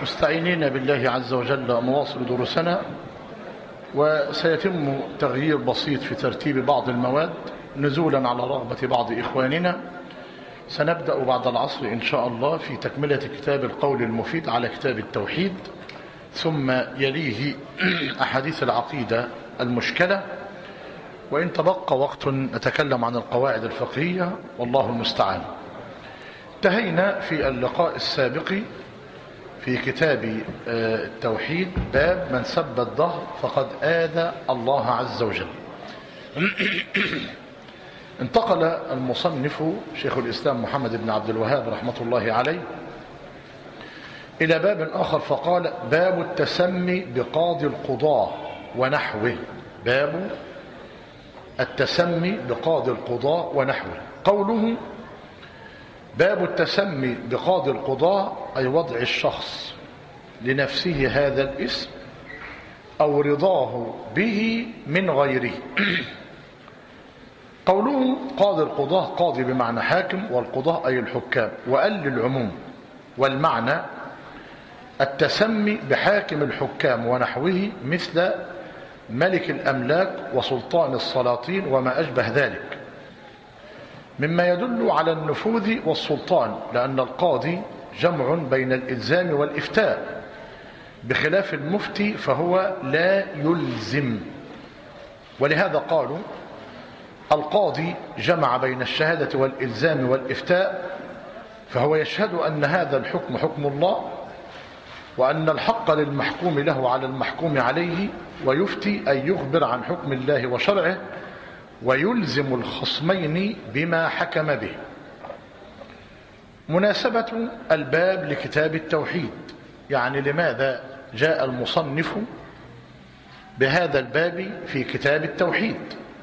مستعينين بالله عز وجل نواصل دروسنا، وسيتم تغيير بسيط في ترتيب بعض المواد نزولا على رغبة بعض إخواننا. سنبدأ بعد العصر إن شاء الله في تكملة كتاب القول المفيد على كتاب التوحيد، ثم يليه أحاديث العقيدة المشكلة، وإن تبقى وقت نتكلم عن القواعد الفقهية والله المستعان. انتهينا في اللقاء السابق في كتاب التوحيد باب من سب الدهر فقد آذى الله عز وجل. انتقل المصنف شيخ الإسلام محمد بن عبد الوهاب رحمة الله عليه إلى باب آخر فقال: باب التسمي بقاضي القضاة ونحوه. باب التسمي بقاضي القضاة ونحوه. قوله باب التسمي بقاضي القضاة أي وضع الشخص لنفسه هذا الاسم أو رضاه به من غيره. قوله قاضي القضاة، قاضي بمعنى حاكم، والقضاة أي الحكام، وقال للعموم، والمعنى التسمي بحاكم الحكام ونحوه مثل ملك الأملاك وسلطان السلاطين وما أشبه ذلك، مما يدل على النفوذ والسلطان، لأن القاضي جمع بين الإلزام والإفتاء، بخلاف المفتي فهو لا يلزم. ولهذا قالوا القاضي جمع بين الشهادة والإلزام والإفتاء، فهو يشهد أن هذا الحكم حكم الله، وأن الحق للمحكوم له على المحكوم عليه، ويفتي أن يخبر عن حكم الله وشرعه، ويلزم الخصمين بما حكم به. مناسبة الباب لكتاب التوحيد، يعني لماذا جاء المصنف بهذا الباب في كتاب التوحيد؟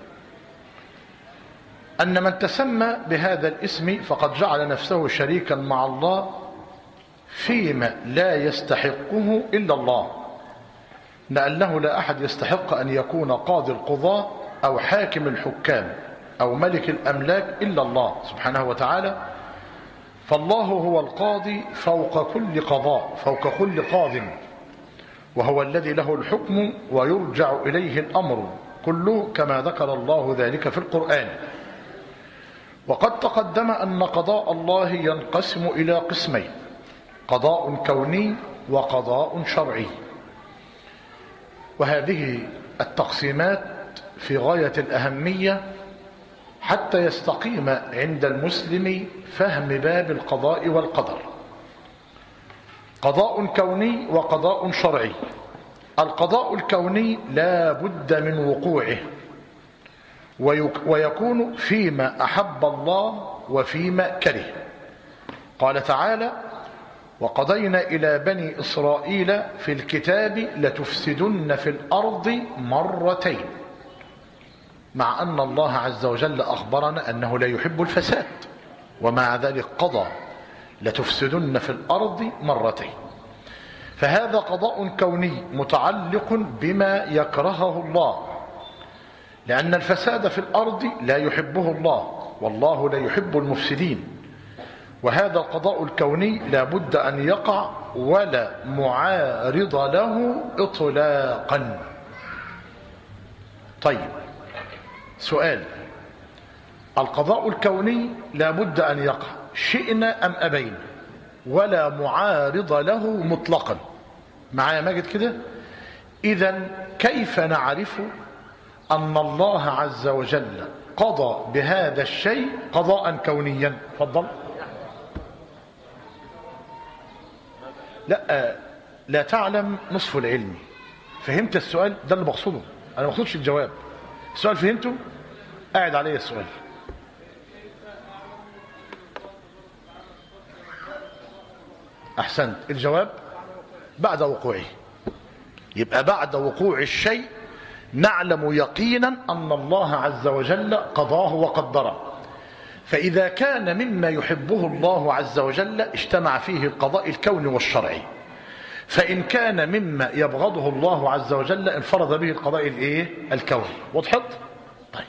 أن من تسمى بهذا الاسم فقد جعل نفسه شريكا مع الله فيما لا يستحقه إلا الله، لأنه لا أحد يستحق أن يكون قاضي القضاة أو حاكم الحكام أو ملك الأملاك إلا الله سبحانه وتعالى. فالله هو القاضي فوق كل قضاء، فوق كل قاض، وهو الذي له الحكم ويرجع إليه الأمر كله، كما ذكر الله ذلك في القرآن. وقد تقدم أن قضاء الله ينقسم إلى قسمين: قضاء كوني وقضاء شرعي. وهذه التقسيمات في غاية الأهمية حتى يستقيم عند المسلم فهم باب القضاء والقدر. قضاء كوني وقضاء شرعي. القضاء الكوني لا بد من وقوعه، ويكون فيما أحب الله وفيما كره. قال تعالى: وقضينا إلى بني إسرائيل في الكتاب لتفسدن في الأرض مرتين، مع أن الله عز وجل أخبرنا أنه لا يحب الفساد، ومع ذلك قضى لتفسدن في الأرض مرتين. فهذا قضاء كوني متعلق بما يكرهه الله، لأن الفساد في الأرض لا يحبه الله، والله لا يحب المفسدين. وهذا القضاء الكوني لا بد أن يقع ولا معارض له إطلاقا. طيب، سؤال: القضاء الكوني لا بد أن يقع شئنا أم أبينا، ولا معارض له مطلقا. معايا ماجد كده؟ إذن كيف نعرف أن الله عز وجل قضى بهذا الشيء قضاء كونيا؟ تفضل. لا تعلم نصف العلم. فهمت السؤال؟ ده اللي بقصده، أنا ما بقصدش الجواب. السؤال فهمته؟ قاعد عليه السؤال. أحسنت. الجواب بعد وقوعه. يبقى بعد وقوع الشيء نعلم يقينا أن الله عز وجل قضاه وقدره. فإذا كان مما يحبه الله عز وجل اجتمع فيه القضاء الكوني والشرعي، فإن كان مما يبغضه الله عز وجل انفرد به القضاء الكوني. وضحت؟ طيب،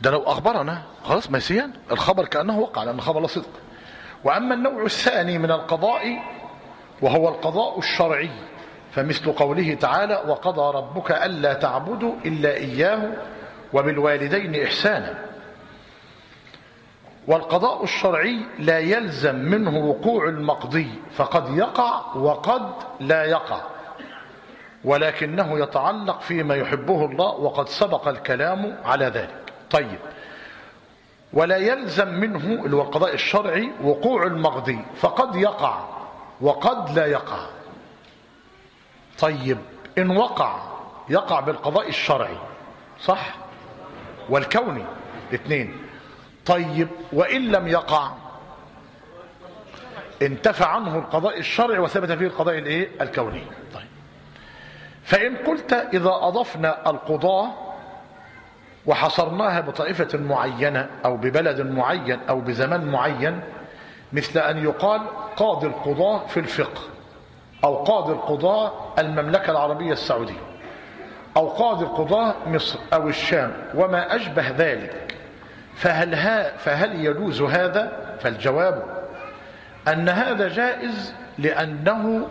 ده لو أخبرنا خلاص مسيان الخبر كأنه وقع لأن الخبر لا صدق. وأما النوع الثاني من القضاء وهو القضاء الشرعي فمثل قوله تعالى وقضى ربك ألا تعبدوا إلا إياه وبالوالدين إحسانا. والقضاء الشرعي لا يلزم منه وقوع المقضي فقد يقع وقد لا يقع، ولكنه يتعلق فيما يحبه الله وقد سبق الكلام على ذلك. طيب، ولا يلزم منه القضاء الشرعي وقوع المقضي فقد يقع وقد لا يقع. طيب، إن وقع يقع بالقضاء الشرعي صح والكوني الاثنين. طيب، وإن لم يقع انتفى عنه القضاء الشرعي وثبت فيه القضاء الكوني. طيب، فإن قلت إذا أضفنا القضاء وحصرناها بطائفة معينة أو ببلد معين أو بزمان معين، مثل أن يقال قاضي القضاء في الفقه، أو قاضي القضاء المملكة العربية السعودية، أو قاضي القضاء مصر أو الشام وما أشبه ذلك، فهل يجوز هذا؟ فالجواب أن هذا جائز لأنه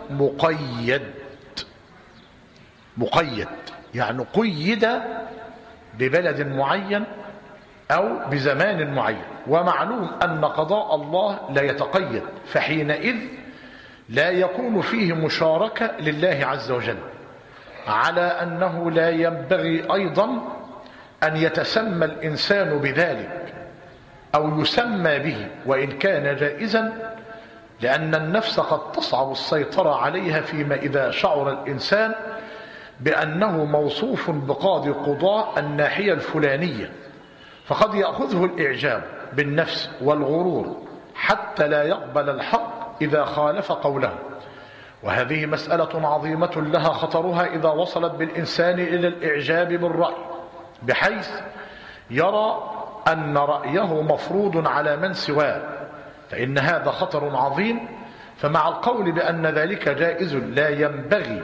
مقيد، يعني قيد ببلد معين أو بزمان معين، ومعلوم أن قضاء الله لا يتقيد، فحينئذ لا يكون فيه مشاركة لله عز وجل، على أنه لا ينبغي أيضا أن يتسمى الإنسان بذلك أو يسمى به وإن كان جائزا، لأن النفس قد تصعب السيطرة عليها فيما إذا شعر الإنسان بأنه موصوف بقاضي قضاء الناحية الفلانية، فقد يأخذه الإعجاب بالنفس والغرور حتى لا يقبل الحق إذا خالف قوله. وهذه مسألة عظيمة لها خطرها إذا وصلت بالإنسان إلى الإعجاب بالرأي بحيث يرى أن رأيه مفروض على من سواه، فإن هذا خطر عظيم. فمع القول بأن ذلك جائز لا ينبغي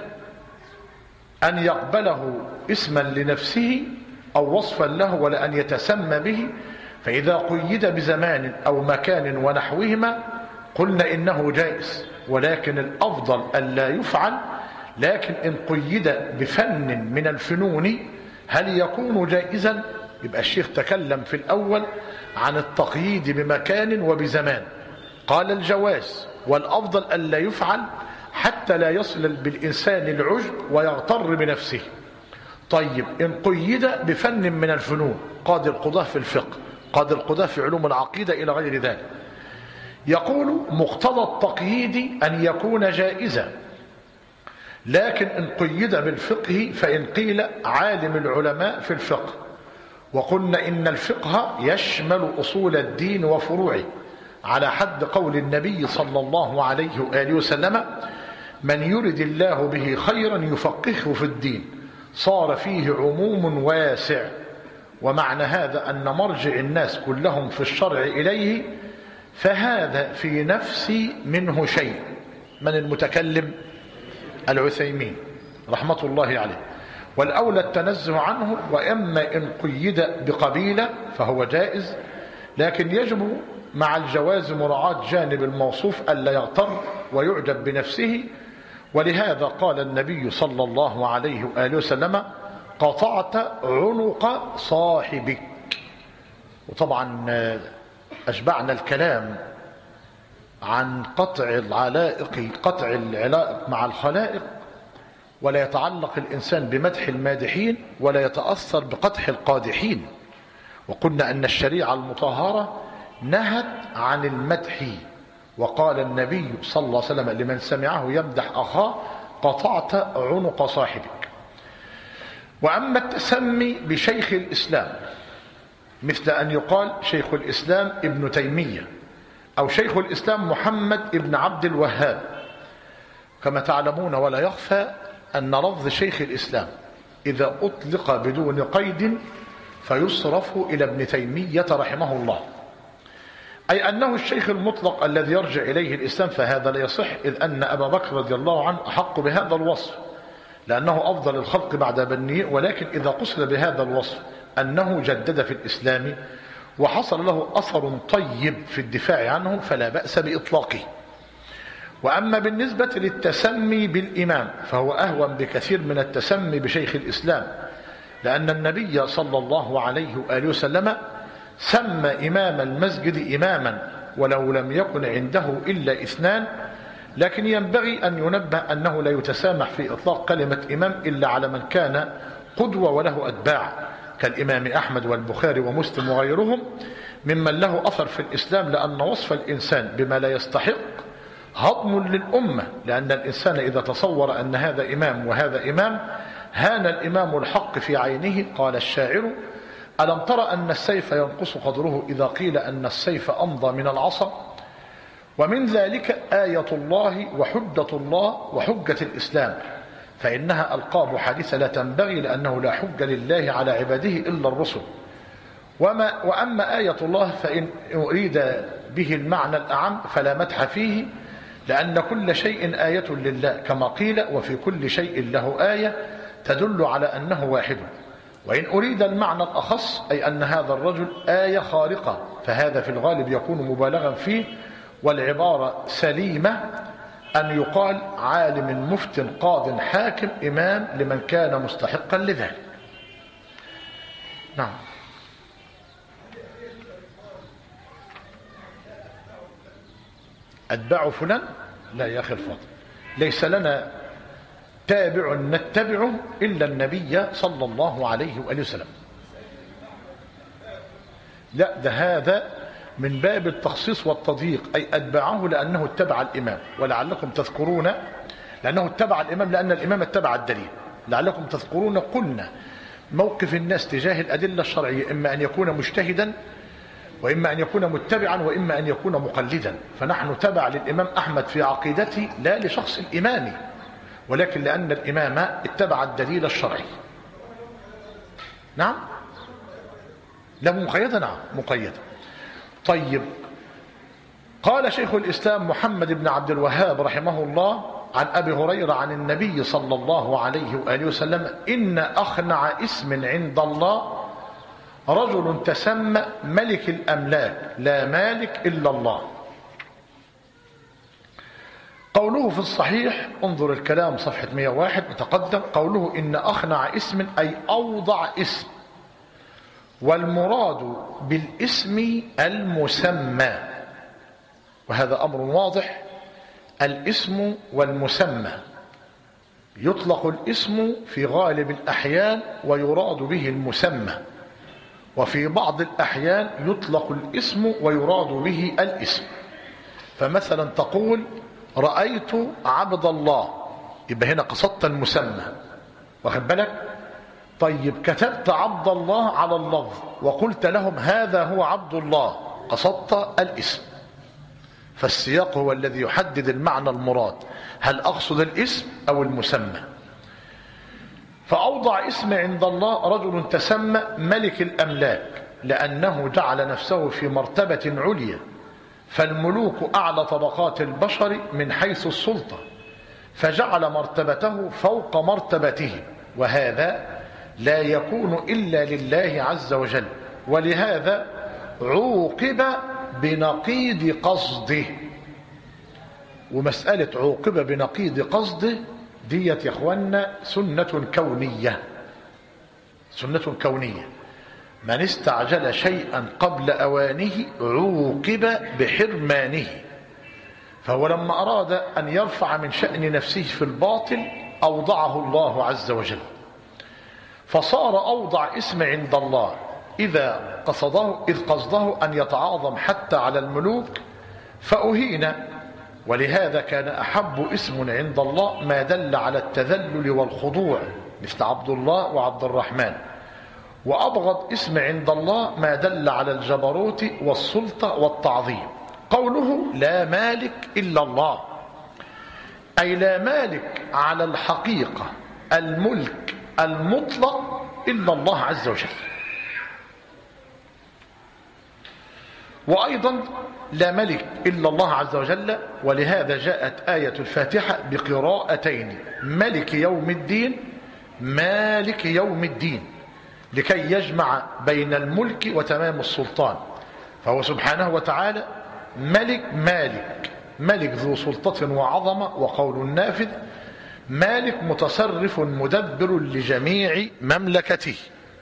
أن يقبله اسما لنفسه أو وصفا له ولا أن يتسمى به، فإذا قيد بزمان أو مكان ونحوهما قلنا إنه جائز، ولكن الأفضل ألا يفعل. لكن إن قيد بفن من الفنون هل يكون جائزا؟ يبقى الشيخ تكلم في الأول عن التقييد بمكان وبزمان، قال الجواز والأفضل ألا يفعل حتى لا يصل بالإنسان العجب ويغتر بنفسه. طيب، إن قيد بفن من الفنون، قاضي القضاة في الفقه، قاضي القضاة في علوم العقيدة إلى غير ذلك، يقول مقتضى التقييد أن يكون جائزا. لكن إن قيد بالفقه فإن قيل عالم العلماء في الفقه، وقلنا إن الفقه يشمل أصول الدين وفروعه، على حد قول النبي صلى الله عليه وآله وسلم من يرد الله به خيرا يفقهه في الدين، صار فيه عموم واسع. ومعنى هذا أن مرجع الناس كلهم في الشرع إليه، فهذا في نفسي منه شيء. من المتكلم؟ العثيمين رحمة الله عليه. والأولى التنزه عنه، وإما إن قيد بقبيلة فهو جائز، لكن يجب مع الجواز مراعاة جانب الموصوف ألا يغتر ويعجب بنفسه. ولهذا قال النبي صلى الله عليه وآله وسلم قطعت عنق صاحبك. وطبعا أشبعنا الكلام عن قطع العلائق مع الخلائق، ولا يتعلق الإنسان بمدح المادحين ولا يتأثر بقدح القادحين. وقلنا أن الشريعة المطهرة نهت عن المدح، وقال النبي صلى الله عليه وسلم لمن سمعه يمدح أخاه قطعت عنق صاحبك. وأما التسمي بشيخ الإسلام، مثل أن يقال شيخ الإسلام ابن تيمية أو شيخ الإسلام محمد ابن عبد الوهاب، كما تعلمون ولا يخفى أن لفظ شيخ الإسلام إذا أطلق بدون قيد فيصرف إلى ابن تيمية رحمه الله، أي أنه الشيخ المطلق الذي يرجع إليه الإسلام، فهذا لا يصح، إذ أن أبا بكر رضي الله عنه أحق بهذا الوصف لأنه أفضل الخلق بعد بنيه. ولكن إذا قصد بهذا الوصف أنه جدد في الإسلام وحصل له أثر طيب في الدفاع عنه فلا بأس بإطلاقه. وأما بالنسبة للتسمي بالإمام فهو أهون بكثير من التسمي بشيخ الإسلام، لأن النبي صلى الله عليه وآله وسلم سمى إمام المسجد إماما ولو لم يكن عنده إلا اثنان، لكن ينبغي أن ينبه أنه لا يتسامح في إطلاق كلمة إمام إلا على من كان قدوة وله أتباع كالإمام أحمد والبخاري ومسلم وغيرهم ممن له أثر في الإسلام، لأن وصف الإنسان بما لا يستحق هضم للأمة، لأن الإنسان إذا تصور أن هذا إمام وهذا إمام هان الإمام الحق في عينه. قال الشاعر: ألم ترى أن السيف ينقص قدره إذا قيل أن السيف أمضى من العصا؟ ومن ذلك آية الله وحجة الله وحجة الإسلام، فإنها ألقاب حديثة لا تنبغي، لأنه لا حج لله على عباده إلا الرسل. وأما آية الله فإن أريد به المعنى الأعم فلا مدح فيه، لأن كل شيء آية لله، كما قيل: وفي كل شيء له آية تدل على أنه واحد. وإن أريد المعنى الأخص أي أن هذا الرجل آية خارقة، فهذا في الغالب يكون مبالغا فيه، والعبارة سليمة أن يقال عالم مفتن قاض حاكم إمام لمن كان مستحقا لذلك. نعم. أتباع فلان؟ لا يا أخي الفاضل، ليس لنا تابع نتبعه إلا النبي صلى الله عليه وآله وسلم. لا، ده هذا من باب التخصيص والتضييق، أي أتبعه لأنه اتبع الإمام. ولعلكم تذكرون لأنه اتبع الإمام لأن الإمام اتبع الدليل. لعلكم تذكرون قلنا موقف الناس تجاه الأدلة الشرعية إما أن يكون مجتهدا، وإما أن يكون متبعا، وإما أن يكون مقلدا. فنحن تبع للإمام أحمد في عقيدته لا لشخص الإمام، ولكن لأن الإمام اتبع الدليل الشرعي. نعم، لا مقيدة، نعم مقيدة. طيب، قال شيخ الإسلام محمد بن عبد الوهاب رحمه الله عن أبي هريرة عن النبي صلى الله عليه وآله وسلم: إن أخنع اسم عند الله رجل تسمى ملك الأملاك لا مالك إلا الله. قوله في الصحيح، انظر الكلام صفحة 101 متقدم، قوله إن أخنع اسم أي أوضع اسم، والمراد بالاسم المسمى، وهذا أمر واضح. الاسم والمسمى يطلق الاسم في غالب الأحيان ويراد به المسمى، وفي بعض الأحيان يطلق الاسم ويراد به الاسم. فمثلا تقول: رأيت عبد الله، يبقى هنا قصدت المسمى، واخد بالك؟ طيب، كتبت عبد الله على اللفظ وقلت لهم هذا هو عبد الله، قصدت الاسم. فالسياق هو الذي يحدد المعنى المراد، هل أقصد الاسم أو المسمى. فأوضع اسم عند الله رجل تسمى ملك الأملاك، لأنه جعل نفسه في مرتبة عليا، فالملوك أعلى طبقات البشر من حيث السلطة، فجعل مرتبته فوق مرتبته، وهذا لا يكون إلا لله عز وجل. ولهذا عوقب بنقيض قصده. ومسألة عوقب بنقيض قصده ديت يا اخوانا سنة كونية، سنة كونية. من استعجل شيئا قبل أوانه عوقب بحرمانه. فهو لما أراد أن يرفع من شأن نفسه في الباطل أوضعه الله عز وجل، فصار أوضع اسم عند الله إذ قصده أن يتعاظم حتى على الملوك فأهين. ولهذا كان أحب اسم عند الله ما دل على التذلل والخضوع، مثل عبد الله وعبد الرحمن. وأبغض اسم عند الله ما دل على الجبروت والسلطة والتعظيم. قوله لا مالك إلا الله، أي لا مالك على الحقيقة الملك المطلق إلا الله عز وجل. وأيضا لا ملك إلا الله عز وجل. ولهذا جاءت آية الفاتحة بقراءتين: ملك يوم الدين، مالك يوم الدين. لكي يجمع بين الملك وتمام السلطان. فهو سبحانه وتعالى ملك ذو سلطة وعظمة وقول نافذ، مالك متصرف مدبر لجميع مملكته.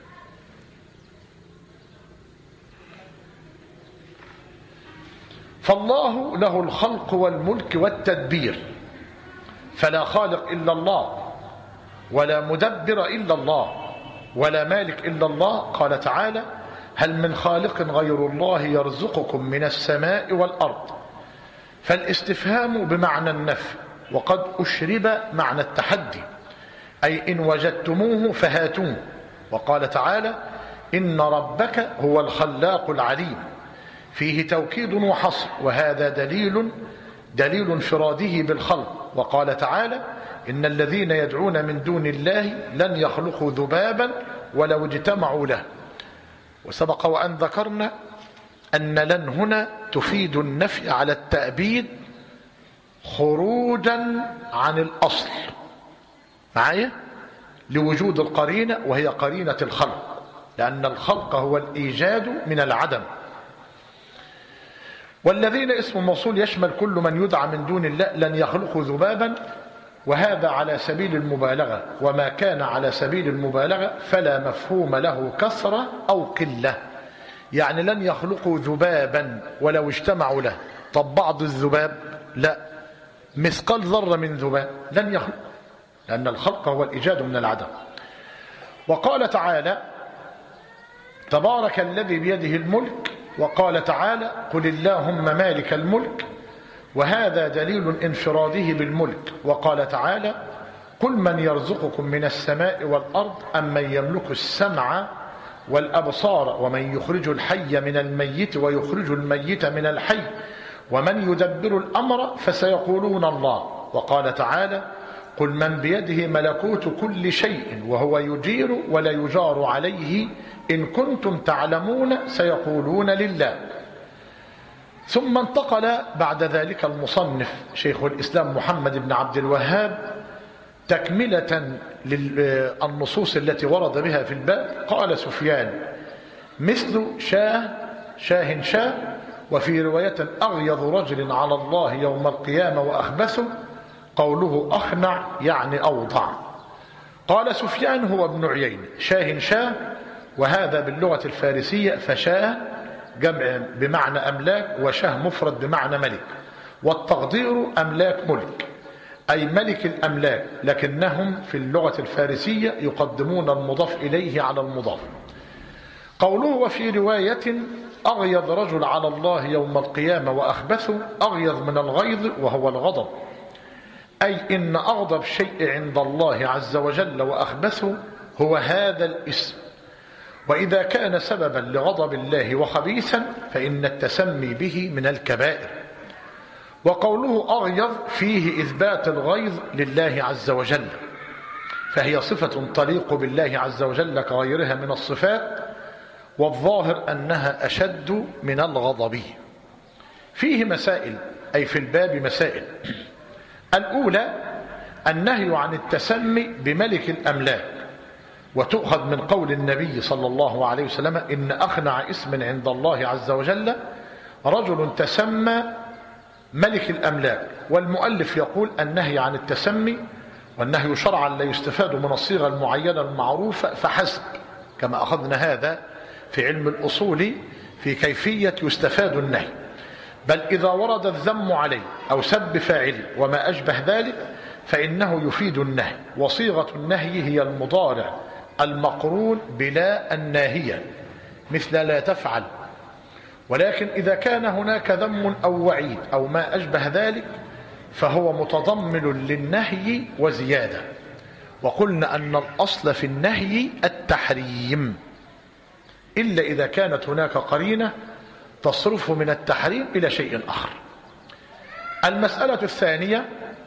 فالله له الخلق والملك والتدبير، فلا خالق إلا الله، ولا مدبر إلا الله، ولا مالك إلا الله. قال تعالى: هل من خالق غير الله يرزقكم من السماء والأرض. فالاستفهام بمعنى النفي، وقد أشرب معنى التحدي، أي إن وجدتموه فهاتوه. وقال تعالى: إن ربك هو الخلاق العليم، فيه توكيد وحصر، وهذا دليل انفراده بالخلق. وقال تعالى: إن الذين يدعون من دون الله لن يخلقوا ذبابا ولو اجتمعوا له. وسبق وأن ذكرنا أن لن هنا تفيد النفي على التأبيد خروجا عن الأصل معايا، لوجود القرينة وهي قرينة الخلق، لأن الخلق هو الإيجاد من العدم. والذين اسم موصول يشمل كل من يدعى من دون الله لن يخلقوا ذبابا، وهذا على سبيل المبالغة، وما كان على سبيل المبالغة فلا مفهوم له كثرة أو قلة. يعني لن يخلقوا ذبابا ولو اجتمعوا له. طب بعض الذباب؟ لا، مثقال ذرة من ذباب لن يخلق، لأن الخلق هو الإيجاد من العدم. وقال تعالى: تبارك الذي بيده الملك. وقال تعالى: قل اللهم مالك الملك، وهذا دليل انفراده بالملك. وقال تعالى: قل من يرزقكم من السماء والأرض أمن يملك السمع والأبصار ومن يخرج الحي من الميت ويخرج الميت من الحي ومن يدبر الأمر فسيقولون الله. وقال تعالى: قل من بيده ملكوت كل شيء وهو يجير ولا يجار عليه إن كنتم تعلمون سيقولون لله. ثم انتقل بعد ذلك المصنف شيخ الإسلام محمد بن عبد الوهاب تكملة للنصوص التي ورد بها في الباب. قال سفيان: مثل شاه، وفي رواية أغيظ رجل على الله يوم القيامة وأخبثه، قوله أخنع يعني أوضع. قال سفيان هو ابن عيين: شاه، وهذا باللغة الفارسية فشاه جمع بمعنى أملاك، وشاه مفرد بمعنى ملك، والتقدير أملاك ملك، أي ملك الأملاك، لكنهم في اللغة الفارسية يقدمون المضاف إليه على المضاف. قوله وفي رواية أغيظ رجل على الله يوم القيامة وأخبثه، أغيظ من الغيظ وهو الغضب، أي إن أغضب شيء عند الله عز وجل وأخبثه هو هذا الاسم. وإذا كان سببا لغضب الله وخبيثا فإن التسمي به من الكبائر. وقوله أغيظ فيه إثبات الغيظ لله عز وجل، فهي صفة تليق بالله عز وجل كغيرها من الصفات، والظاهر أنها أشد من الغضب. فيه مسائل، أي في الباب مسائل. الأولى النهي عن التسمي بملك الأملاك، وتؤخذ من قول النبي صلى الله عليه وسلم: إن أخنع اسم عند الله عز وجل رجل تسمى ملك الأملاك. والمؤلف يقول النهي عن التسمي، والنهي شرعا لا يستفاد من الصيغة المعينة المعروفة فحسب، كما أخذنا هذا في علم الأصول في كيفية يستفاد النهي، بل إذا ورد الذم عليه أو سب فاعله وما أشبه ذلك فإنه يفيد النهي. وصيغة النهي هي المضارع المقرون بلا الناهية، مثل لا تفعل. ولكن إذا كان هناك ذم أو وعيد أو ما أشبه ذلك فهو متضمن للنهي وزيادة. وقلنا أن الأصل في النهي التحريم، إلا إذا كانت هناك قرينة تصرفه من التحريم إلى شيء آخر. المسألة الثانية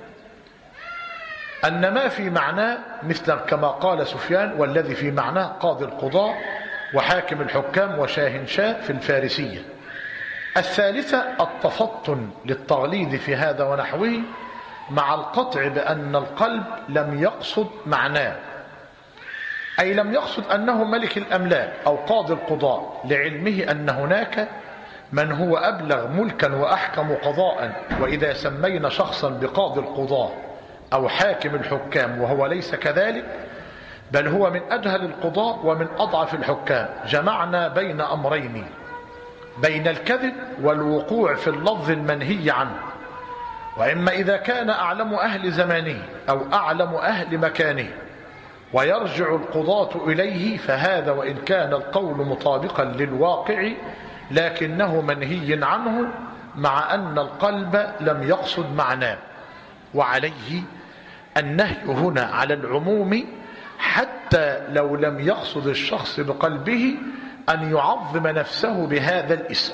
أن ما في معناه مثل كما قال سفيان: والذي في معناه قاضي القضاء وحاكم الحكام وشاهنشاه في الفارسية. الثالثة التفطن للتغليظ في هذا ونحوه، مع القطع بأن القلب لم يقصد معناه. أي لم يقصد أنه ملك الأملاك أو قاضي القضاء، لعلمه أن هناك من هو أبلغ ملكا وأحكم قضاء. وإذا سمينا شخصا بقاضي القضاء أو حاكم الحكام وهو ليس كذلك، بل هو من أجهل القضاء ومن أضعف الحكام، جمعنا بين أمرين، بين الكذب والوقوع في اللفظ المنهي عنه. وإما إذا كان أعلم أهل زمانه أو أعلم أهل مكانه ويرجع القضاة إليه، فهذا وإن كان القول مطابقا للواقع لكنه منهي عنه، مع أن القلب لم يقصد معناه. وعليه النهي هنا على العموم، حتى لو لم يقصد الشخص بقلبه أن يعظم نفسه بهذا الاسم.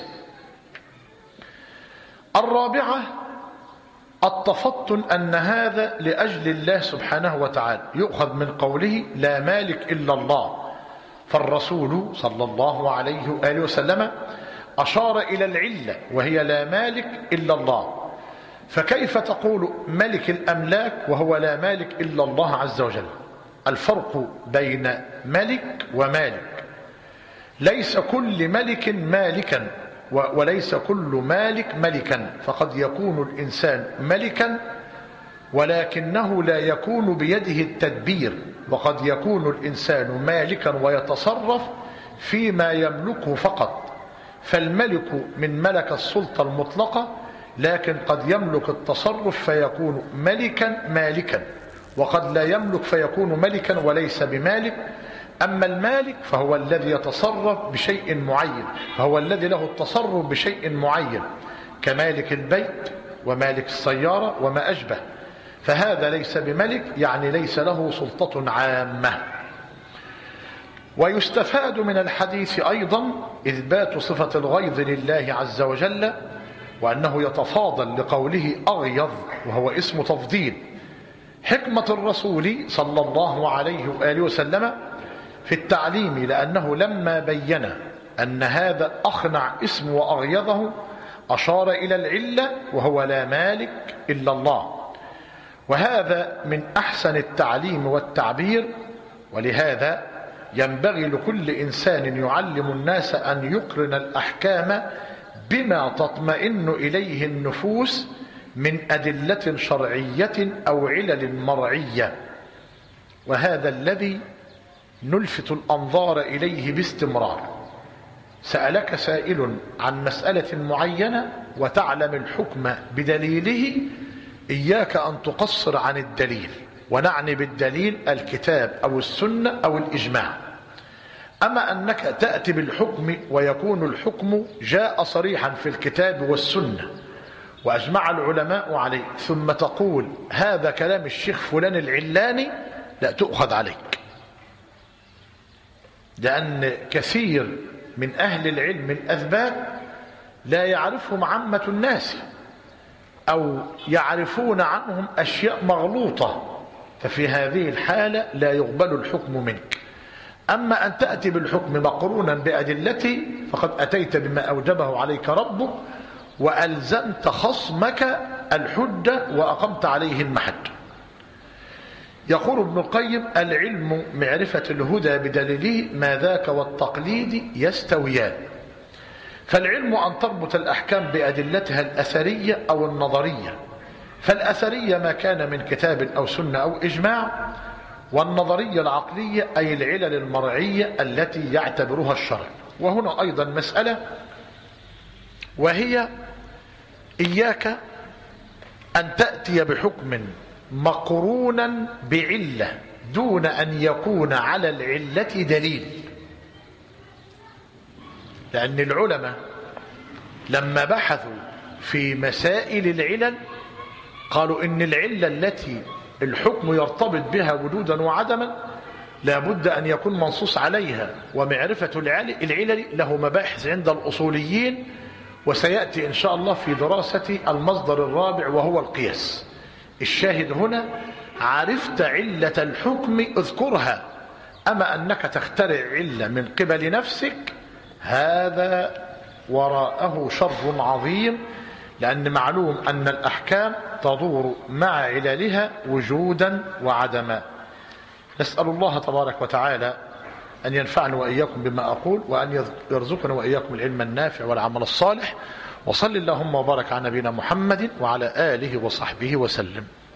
الرابعة التفطن أن هذا لأجل الله سبحانه وتعالى، يؤخذ من قوله لا مالك إلا الله، فالرسول صلى الله عليه وآله وسلم أشار إلى العلة وهي لا مالك إلا الله. فكيف تقول ملك الأملاك وهو لا مالك إلا الله عز وجل؟ الفرق بين ملك ومالك، ليس كل ملك مالكا وليس كل مالك ملكا، فقد يكون الإنسان ملكا ولكنه لا يكون بيده التدبير، وقد يكون الإنسان مالكا ويتصرف فيما يملكه فقط. فالملك من ملك السلطة المطلقة، لكن قد يملك التصرف فيكون ملكا مالكا، وقد لا يملك فيكون ملكا وليس بمالك. أما المالك فهو الذي يتصرف بشيء معين، فهو الذي له التصرف بشيء معين، كمالك البيت ومالك السيارة وما أشبه، فهذا ليس بملك، يعني ليس له سلطة عامة. ويستفاد من الحديث أيضا إثبات صفة الغيظ لله عز وجل، وأنه يتفاضل لقوله أغيظ وهو اسم تفضيل. حكمة الرسول صلى الله عليه وآله وسلم في التعليم، لأنه لما بين أن هذا أخنع اسم وأغيظه أشار إلى العلة وهو لا مالك إلا الله، وهذا من أحسن التعليم والتعبير. ولهذا ينبغي لكل إنسان يعلم الناس أن يقرن الأحكام بما تطمئن إليه النفوس من أدلة شرعية أو علل مرعية، وهذا الذي نلفت الأنظار إليه باستمرار. سألك سائل عن مسألة معينة وتعلم الحكم بدليله، إياك أن تقصر عن الدليل، ونعني بالدليل الكتاب أو السنة أو الإجماع. أما أنك تأتي بالحكم ويكون الحكم جاء صريحا في الكتاب والسنة وأجمع العلماء عليه، ثم تقول هذا كلام الشيخ فلان العلاني، لا تؤخذ عليك، لأن كثير من أهل العلم الأثبات لا يعرفهم عامة الناس، أو يعرفون عنهم أشياء مغلوطة، ففي هذه الحالة لا يقبل الحكم منك. أما أن تأتي بالحكم مقرونا بأدلته فقد أتيت بما أوجبه عليك ربك، وألزمت خصمك الحجة وأقمت عليه المحج. يقول ابن القيم العلم معرفة الهدى بدليله، ما ذاك والتقليد يستويان. فالعلم أن تربط الأحكام بأدلتها الأثرية أو النظرية، فالأثرية ما كان من كتاب أو سنة أو إجماع، والنظرية العقلية أي العلل المرعية التي يعتبرها الشرع. وهنا أيضا مسألة، وهي إياك أن تأتي بحكم مقرونا بعلة دون أن يكون على العلة دليل، لأن العلماء لما بحثوا في مسائل العلل قالوا إن العلة التي الحكم يرتبط بها وجودا وعدما لابد أن يكون منصوص عليها. ومعرفة العلل له مباحث عند الأصوليين، وسيأتي إن شاء الله في دراسة المصدر الرابع وهو القياس. الشاهد هنا عرفت علة الحكم اذكرها، أما أنك تخترع علة من قبل نفسك هذا وراءه شر عظيم، لأن معلوم أن الأحكام تدور مع عللها وجودا وعدما. نسأل الله تبارك وتعالى أن ينفعني وإياكم بما أقول، وأن يرزقنا وإياكم العلم النافع والعمل الصالح. وصل اللهم وبارك على نبينا محمد وعلى آله وصحبه وسلم.